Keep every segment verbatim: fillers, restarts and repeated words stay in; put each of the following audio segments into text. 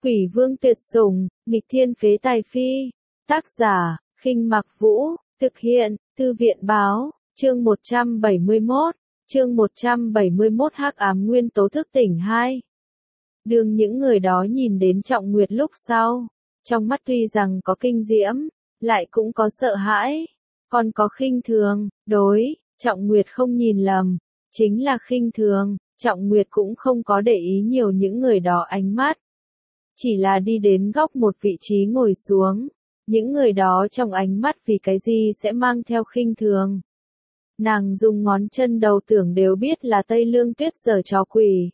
Quỷ vương tuyệt sủng, nghịch thiên phế tài phi. Tác giả, Khinh Mặc Vũ, thực hiện, Thư viện báo, chương một trăm bảy mươi mốt, chương một trăm bảy mươi mốt Hắc ám nguyên tố thức tỉnh hai. Đường những người đó nhìn đến Trọng Nguyệt lúc sau, trong mắt tuy rằng có kinh diễm, lại cũng có sợ hãi, còn có khinh thường, đối, Trọng Nguyệt không nhìn lầm, chính là khinh thường, Trọng Nguyệt cũng không có để ý nhiều những người đó ánh mắt. Chỉ là đi đến góc một vị trí ngồi xuống, những người đó trong ánh mắt vì cái gì sẽ mang theo khinh thường. Nàng dùng ngón chân đầu tưởng đều biết là Tây Lương Tuyết giở trò quỷ.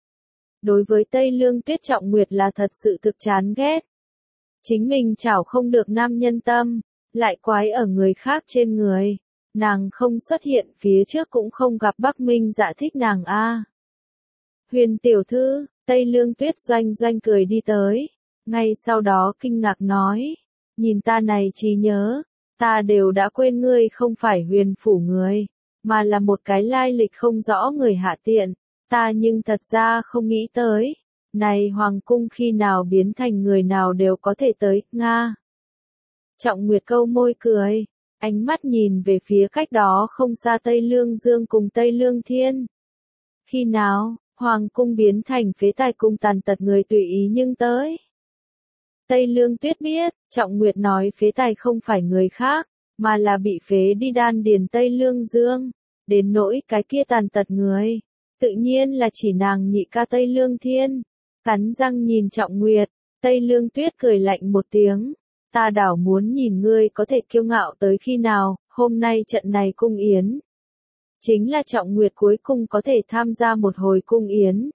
Đối với Tây Lương Tuyết Trọng Nguyệt là thật sự thực chán ghét. Chính mình chảo không được nam nhân tâm, lại quái ở người khác trên người. Nàng không xuất hiện phía trước cũng không gặp Bắc Minh Dạ thích nàng a. Huyền tiểu thư, Tây Lương Tuyết doanh doanh cười đi tới, ngay sau đó kinh ngạc nói, nhìn ta này trí nhớ, ta đều đã quên ngươi không phải huyền phủ người, mà là một cái lai lịch không rõ người hạ tiện, ta nhưng thật ra không nghĩ tới, này hoàng cung khi nào biến thành người nào đều có thể tới, Nga. Trọng Nguyệt câu môi cười, ánh mắt nhìn về phía cách đó không xa Tây Lương Dương cùng Tây Lương Thiên. Khi nào, hoàng cung biến thành phế tài cung tàn tật người tùy ý nhưng tới. Tây Lương Tuyết biết, Trọng Nguyệt nói phế tài không phải người khác, mà là bị phế đi đan điền Tây Lương Dương, đến nỗi cái kia tàn tật người, tự nhiên là chỉ nàng nhị ca Tây Lương Thiên. Cắn răng nhìn Trọng Nguyệt, Tây Lương Tuyết cười lạnh một tiếng, ta đảo muốn nhìn ngươi có thể kiêu ngạo tới khi nào, hôm nay trận này cung yến. Chính là Trọng Nguyệt cuối cùng có thể tham gia một hồi cung yến.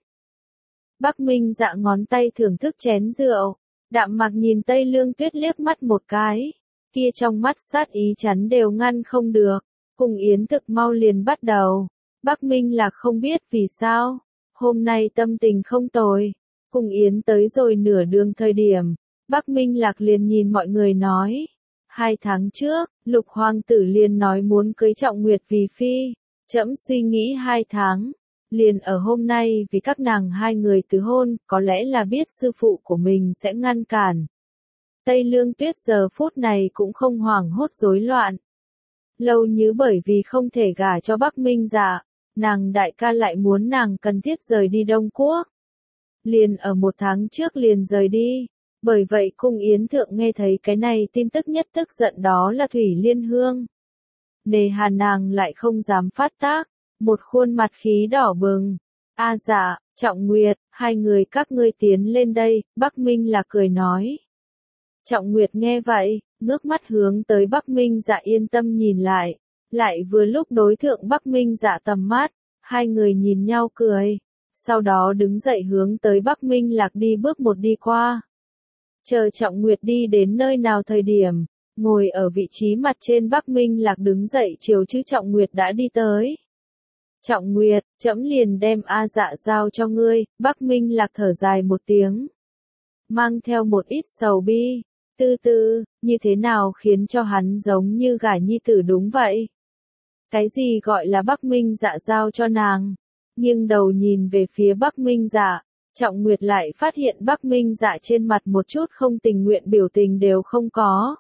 Bắc Minh Dạ ngón tay thưởng thức chén rượu, đạm mặc nhìn Tây Lương Tuyết liếc mắt một cái, kia trong mắt sát ý chắn đều ngăn không được, cung yến thực mau liền bắt đầu. Bắc Minh là không biết vì sao, hôm nay tâm tình không tồi, cung yến tới rồi nửa đường thời điểm, Bắc Minh Lạc liền nhìn mọi người nói, hai tháng trước, Lục Hoàng tử liền nói muốn cưới Trọng Nguyệt vì phi. Trẫm suy nghĩ hai tháng, liền ở hôm nay vì các nàng hai người tứ hôn, có lẽ là biết sư phụ của mình sẽ ngăn cản. Tây Lương Tuyết giờ phút này cũng không hoảng hốt rối loạn. Lâu như bởi vì không thể gả cho Bắc Minh Dạ, nàng đại ca lại muốn nàng cần thiết rời đi Đông Quốc. Liền ở một tháng trước liền rời đi, bởi vậy cung yến thượng nghe thấy cái này tin tức nhất tức giận đó là Thủy Liên Hương. Nề hà nàng lại không dám phát tác, một khuôn mặt khí đỏ bừng. A dạ, Trọng Nguyệt, hai người các ngươi tiến lên đây, Bắc Minh là cười nói. Trọng Nguyệt nghe vậy, ngước mắt hướng tới Bắc Minh Dạ yên tâm nhìn lại, lại vừa lúc đối thượng Bắc Minh Dạ tầm mắt, hai người nhìn nhau cười, sau đó đứng dậy hướng tới Bắc Minh Lạc đi bước một đi qua. Chờ Trọng Nguyệt đi đến nơi nào thời điểm, ngồi ở vị trí mặt trên Bắc Minh Lạc đứng dậy chiều chứ Trọng Nguyệt đã đi tới. Trọng Nguyệt, trẫm liền đem A Dạ giao cho ngươi, Bắc Minh Lạc thở dài một tiếng. Mang theo một ít sầu bi, tư tư, như thế nào khiến cho hắn giống như gả nhi tử đúng vậy? Cái gì gọi là Bắc Minh Dạ giao cho nàng? Nhưng đầu nhìn về phía Bắc Minh Dạ, Trọng Nguyệt lại phát hiện Bắc Minh Dạ trên mặt một chút không tình nguyện biểu tình đều không có.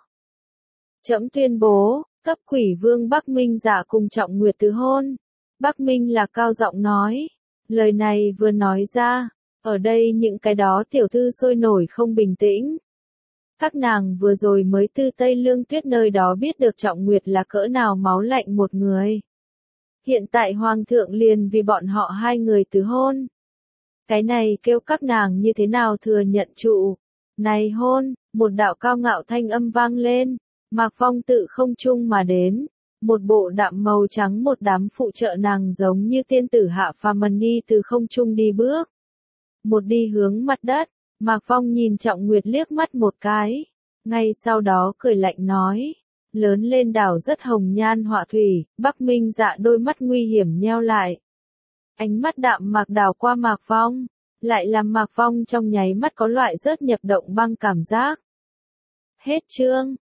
Trẫm tuyên bố, cấp quỷ vương Bắc Minh Dạ cùng Trọng Nguyệt tứ hôn. Bắc Minh là cao giọng nói. Lời này vừa nói ra, ở đây những cái đó tiểu thư sôi nổi không bình tĩnh. Các nàng vừa rồi mới từ Tây Lương Tuyết nơi đó biết được Trọng Nguyệt là cỡ nào máu lạnh một người. Hiện tại Hoàng thượng liền vì bọn họ hai người tứ hôn. Cái này kêu các nàng như thế nào thừa nhận trụ. Này hôn, một đạo cao ngạo thanh âm vang lên. Mạc Phong tự không trung mà đến, một bộ đạm màu trắng một đám phụ trợ nàng giống như tiên tử hạ phàm đi từ không trung đi bước. Một đi hướng mặt đất, Mạc Phong nhìn Trọng Nguyệt liếc mắt một cái, ngay sau đó cười lạnh nói, lớn lên đảo rất hồng nhan họa thủy, Bắc Minh Dạ đôi mắt nguy hiểm nheo lại. Ánh mắt đạm mạc đảo qua Mạc Phong, lại làm Mạc Phong trong nháy mắt có loại rớt nhập động băng cảm giác. Hết chương.